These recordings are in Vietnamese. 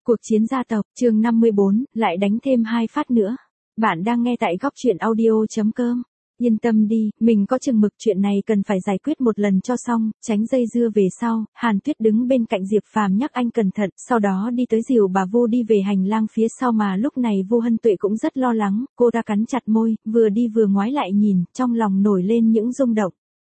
Cuộc chiến gia tộc, chương 54, lại đánh thêm 2 phát nữa. Bạn đang nghe tại góc truyện audio.com. Yên tâm đi, mình có chừng mực, chuyện này cần phải giải quyết một lần cho xong, tránh dây dưa về sau. Hàn Tuyết đứng bên cạnh Diệp Phàm nhắc anh cẩn thận, sau đó đi tới dìu bà Vu đi về hành lang phía sau, mà lúc này Vu Hân Tuệ cũng rất lo lắng, cô ta cắn chặt môi, vừa đi vừa ngoái lại nhìn, trong lòng nổi lên những rung động.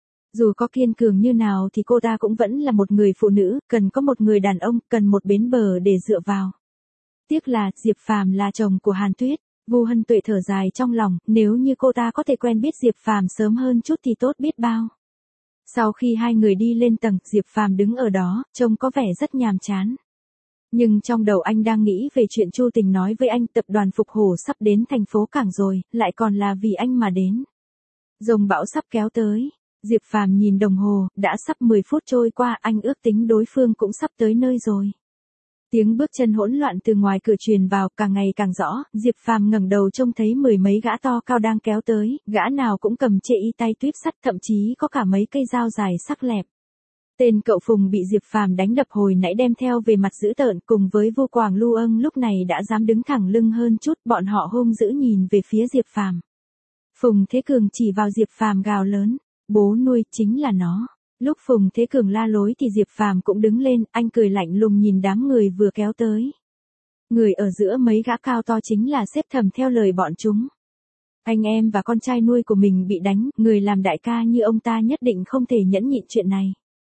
Dù có kiên cường như nào thì cô ta cũng vẫn là một người phụ nữ, cần có một người đàn ông, cần một bến bờ để dựa vào. Tiếc là, Diệp Phàm là chồng của Hàn Tuyết. Vu Hân Tuệ thở dài trong lòng, nếu như cô ta có thể quen biết Diệp Phàm sớm hơn chút thì tốt biết bao. Sau khi hai người đi lên tầng, Diệp Phàm đứng ở đó, trông có vẻ rất nhàm chán. Nhưng trong đầu anh đang nghĩ về chuyện Chu Tình nói với anh, tập đoàn Phục Hổ sắp đến thành phố Cảng rồi, lại còn là vì anh mà đến. Dòng bão sắp kéo tới. Diệp Phàm nhìn đồng hồ, đã sắp 10 phút trôi qua, anh ước tính đối phương cũng sắp tới nơi rồi. Tiếng bước chân hỗn loạn từ ngoài cửa truyền vào, càng ngày càng rõ, Diệp Phàm ngẩng đầu trông thấy 10 mấy gã to cao đang kéo tới, gã nào cũng cầm chệ y tay tuyếp sắt, thậm chí có cả mấy cây dao dài sắc lẹm. Tên cậu Phùng bị Diệp Phàm đánh đập hồi nãy đem theo về mặt dữ tợn, cùng với Vô Quảng Lưu Âng lúc này đã dám đứng thẳng lưng hơn chút, bọn họ hung dữ nhìn về phía Diệp Phàm. Phùng Thế Cường chỉ vào Diệp Phàm gào lớn, bố nuôi, chính là nó. Lúc Phùng Thế Cường la lối thì Diệp Phàm cũng đứng lên, anh cười lạnh lùng nhìn đám người vừa kéo tới. Người ở giữa mấy gã cao to chính là Xếp Thẩm theo lời bọn chúng. Anh em và con trai nuôi của mình bị đánh, người làm đại ca như ông ta nhất định không thể nhẫn nhịn chuyện này.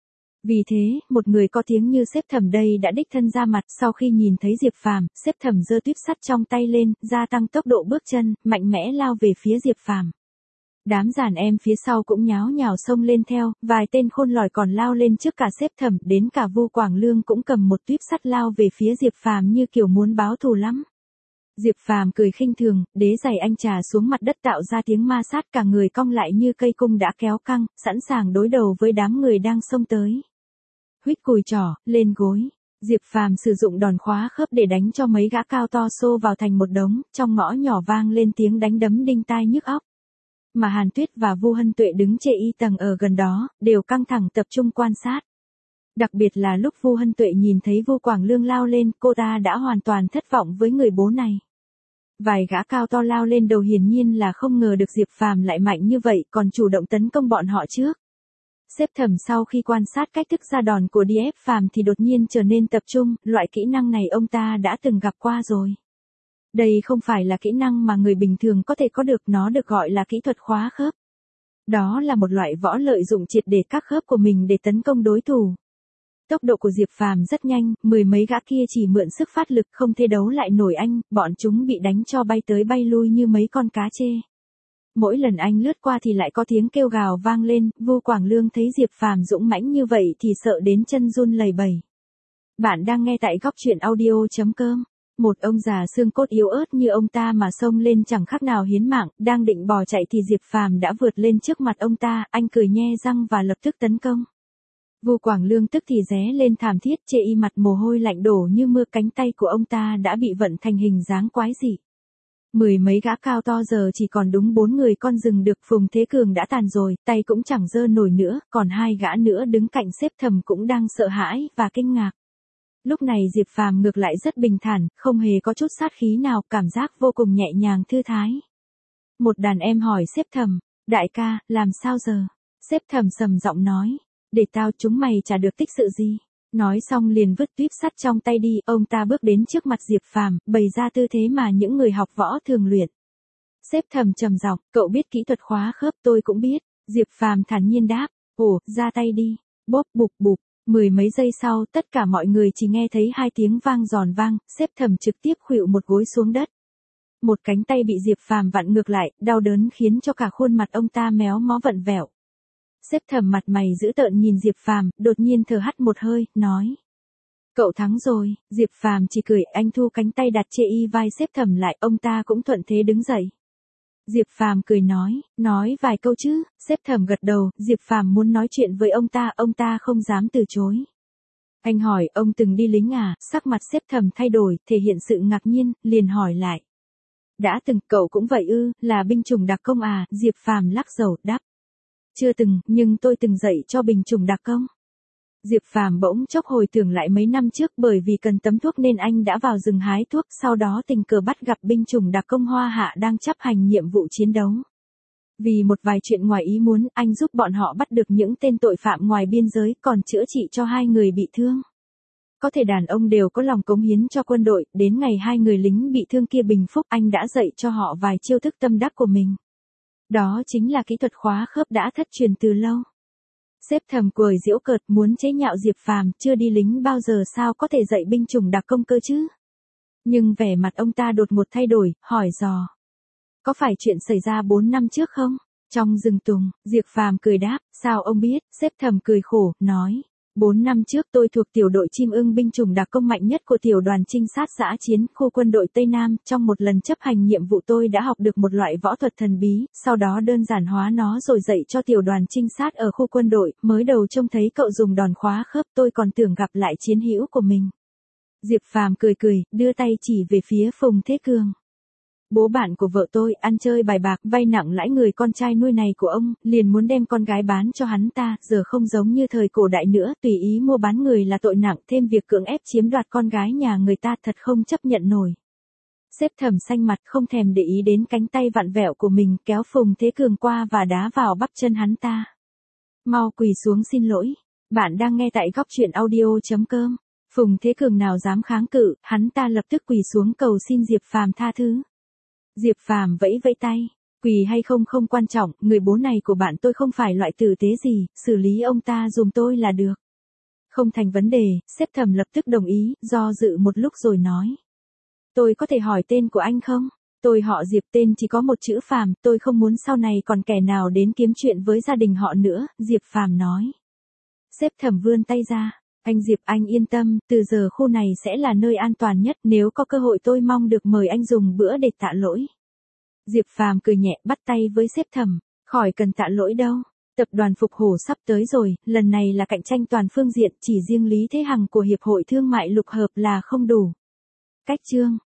Vì thế, một người có tiếng như Xếp Thẩm đây đã đích thân ra mặt, sau khi nhìn thấy Diệp Phàm, Xếp Thẩm giơ tuyếp sắt trong tay lên, gia tăng tốc độ bước chân, mạnh mẽ lao về phía Diệp Phàm. Đám đàn em phía sau cũng nháo nhào xông lên theo, vài tên khôn lỏi còn lao lên trước cả Xếp Thẩm, đến cả Vô Quảng Lương cũng cầm một tuyếp sắt lao về phía Diệp Phàm như kiểu muốn báo thù lắm. Diệp Phàm cười khinh thường, đế giày anh trà xuống mặt đất tạo ra tiếng ma sát, cả người cong lại như cây cung đã kéo căng, sẵn sàng đối đầu với đám người đang xông tới. Huýt cùi trỏ, lên gối. Diệp Phàm sử dụng đòn khóa khớp để đánh cho mấy gã cao to xô vào thành một đống, trong ngõ nhỏ vang lên tiếng đánh đấm đinh tai nhức óc. Mà Hàn Tuyết và Vu Hân Tuệ đứng chệ y tầng ở gần đó, đều căng thẳng tập trung quan sát. Đặc biệt là lúc Vu Hân Tuệ nhìn thấy Vô Quảng Lương lao lên, cô ta đã hoàn toàn thất vọng với người bố này. Vài gã cao to lao lên đầu, hiển nhiên là không ngờ được Diệp Phàm lại mạnh như vậy, còn chủ động tấn công bọn họ trước. Xếp Thẩm sau khi quan sát cách thức ra đòn của DF Phàm thì đột nhiên trở nên tập trung, loại kỹ năng này ông ta đã từng gặp qua rồi. Đây không phải là kỹ năng mà người bình thường có thể có được, nó được gọi là kỹ thuật khóa khớp. Đó là một loại võ lợi dụng triệt để các khớp của mình để tấn công đối thủ. Tốc độ của Diệp Phàm rất nhanh, 10 mấy gã kia chỉ mượn sức phát lực không thể đấu lại nổi anh, bọn chúng bị đánh cho bay tới bay lui như mấy con cá trê. Mỗi lần anh lướt qua thì lại có tiếng kêu gào vang lên, Vô Quảng Lương thấy Diệp Phàm dũng mãnh như vậy thì sợ đến chân run lẩy bẩy. Bạn đang nghe tại góc truyện audio.com. Một ông già xương cốt yếu ớt như ông ta mà xông lên chẳng khác nào hiến mạng, đang định bỏ chạy thì Diệp Phàm đã vượt lên trước mặt ông ta, anh cười nhe răng và lập tức tấn công. Vô Quảng Lương tức thì ré lên thảm thiết, chê y mặt mồ hôi lạnh đổ như mưa, cánh tay của ông ta đã bị vận thành hình dáng quái dị. 10 mấy gã cao to giờ chỉ còn đúng 4 người con rừng được. Phùng Thế Cường đã tàn rồi, tay cũng chẳng giơ nổi nữa, còn 2 gã nữa đứng cạnh Xếp Thẩm cũng đang sợ hãi và kinh ngạc. Lúc này Diệp Phàm ngược lại rất bình thản, không hề có chút sát khí nào, cảm giác vô cùng nhẹ nhàng thư thái. Một đàn em hỏi Xếp Thẩm, đại ca, làm sao giờ? Xếp Thẩm sầm giọng nói, để tao chúng mày chả được tích sự gì. Nói xong liền vứt tuyếp sắt trong tay đi, ông ta bước đến trước mặt Diệp Phàm, bày ra tư thế mà những người học võ thường luyện. Xếp Thẩm trầm giọng, cậu biết kỹ thuật khóa khớp, tôi cũng biết. Diệp Phàm thản nhiên đáp, ồ, ra tay đi. Bốp bụp bụp. 10 mấy giây sau, tất cả mọi người chỉ nghe thấy 2 tiếng vang giòn vang, Xếp Thẩm trực tiếp khuỵu một gối xuống đất. Một cánh tay bị Diệp Phàm vặn ngược lại, đau đớn khiến cho cả khuôn mặt ông ta méo mó vặn vẹo. Xếp Thẩm mặt mày dữ tợn nhìn Diệp Phàm, đột nhiên thở hắt một hơi, nói: "Cậu thắng rồi." Diệp Phàm chỉ cười, anh thu cánh tay đặt chê y vai Xếp Thẩm lại, ông ta cũng thuận thế đứng dậy. Diệp Phàm cười nói vài câu chứ. Xếp Thẩm gật đầu, Diệp Phàm muốn nói chuyện với ông ta không dám từ chối. Anh hỏi, ông từng đi lính à? Sắc mặt Xếp Thẩm thay đổi, thể hiện sự ngạc nhiên, liền hỏi lại. Đã từng, cậu cũng vậy ư, là binh chủng đặc công à? Diệp Phàm lắc đầu, đáp. Chưa từng, nhưng tôi từng dạy cho binh chủng đặc công. Diệp Phàm bỗng chốc hồi tưởng lại mấy năm trước, bởi vì cần tấm thuốc nên anh đã vào rừng hái thuốc, sau đó tình cờ bắt gặp binh chủng đặc công Hoa Hạ đang chấp hành nhiệm vụ chiến đấu. Vì một vài chuyện ngoài ý muốn, anh giúp bọn họ bắt được những tên tội phạm ngoài biên giới, còn chữa trị cho 2 người bị thương. Có thể đàn ông đều có lòng cống hiến cho quân đội, đến ngày 2 người lính bị thương kia bình phục, anh đã dạy cho họ vài chiêu thức tâm đắc của mình. Đó chính là kỹ thuật khóa khớp đã thất truyền từ lâu. Sếp Thẩm cười giễu cợt, muốn chế nhạo Diệp Phàm, chưa đi lính bao giờ sao có thể dạy binh chủng đặc công cơ chứ? Nhưng vẻ mặt ông ta đột ngột thay đổi, hỏi dò. Có phải chuyện xảy ra 4 năm trước không? Trong rừng tùng, Diệp Phàm cười đáp, sao ông biết? Sếp Thẩm cười khổ, nói. 4 năm trước tôi thuộc tiểu đội chim ưng binh chủng đặc công mạnh nhất của tiểu đoàn trinh sát dã chiến khu quân đội Tây Nam. Trong một lần chấp hành nhiệm vụ tôi đã học được một loại võ thuật thần bí, sau đó đơn giản hóa nó rồi dạy cho tiểu đoàn trinh sát ở khu quân đội. Mới đầu trông thấy cậu dùng đòn khóa khớp, tôi còn tưởng gặp lại chiến hữu của mình. Diệp Phàm cười cười, đưa tay chỉ về phía Phùng Thế Cường. Bố bạn của vợ tôi ăn chơi bài bạc, vay nặng lãi người con trai nuôi này của ông, liền muốn đem con gái bán cho hắn ta, giờ không giống như thời cổ đại nữa, tùy ý mua bán người là tội nặng, thêm việc cưỡng ép chiếm đoạt con gái nhà người ta thật không chấp nhận nổi. Sếp Thẩm xanh mặt không thèm để ý đến cánh tay vặn vẹo của mình, kéo Phùng Thế Cường qua và đá vào bắp chân hắn ta. Mau quỳ xuống xin lỗi, bạn đang nghe tại góc truyện audio.com. Phùng Thế Cường nào dám kháng cự, hắn ta lập tức quỳ xuống cầu xin Diệp Phàm tha thứ. Diệp Phàm vẫy vẫy tay, quỳ hay không không quan trọng, người bố này của bạn tôi không phải loại tử tế gì, xử lý ông ta giùm tôi là được. Không thành vấn đề, sếp Thẩm lập tức đồng ý, do dự một lúc rồi nói. Tôi có thể hỏi tên của anh không? Tôi họ Diệp, tên chỉ có một chữ Phàm, tôi không muốn sau này còn kẻ nào đến kiếm chuyện với gia đình họ nữa, Diệp Phàm nói. Sếp Thẩm vươn tay ra. Anh Diệp, anh yên tâm, từ giờ khu này sẽ là nơi an toàn nhất, nếu có cơ hội tôi mong được mời anh dùng bữa để tạ lỗi. Diệp Phàm cười nhẹ, bắt tay với sếp Thẩm, khỏi cần tạ lỗi đâu. Tập đoàn Phục Hổ sắp tới rồi, lần này là cạnh tranh toàn phương diện, chỉ riêng Lý Thế Hằng của Hiệp hội Thương mại Lục Hợp là không đủ. Cách chương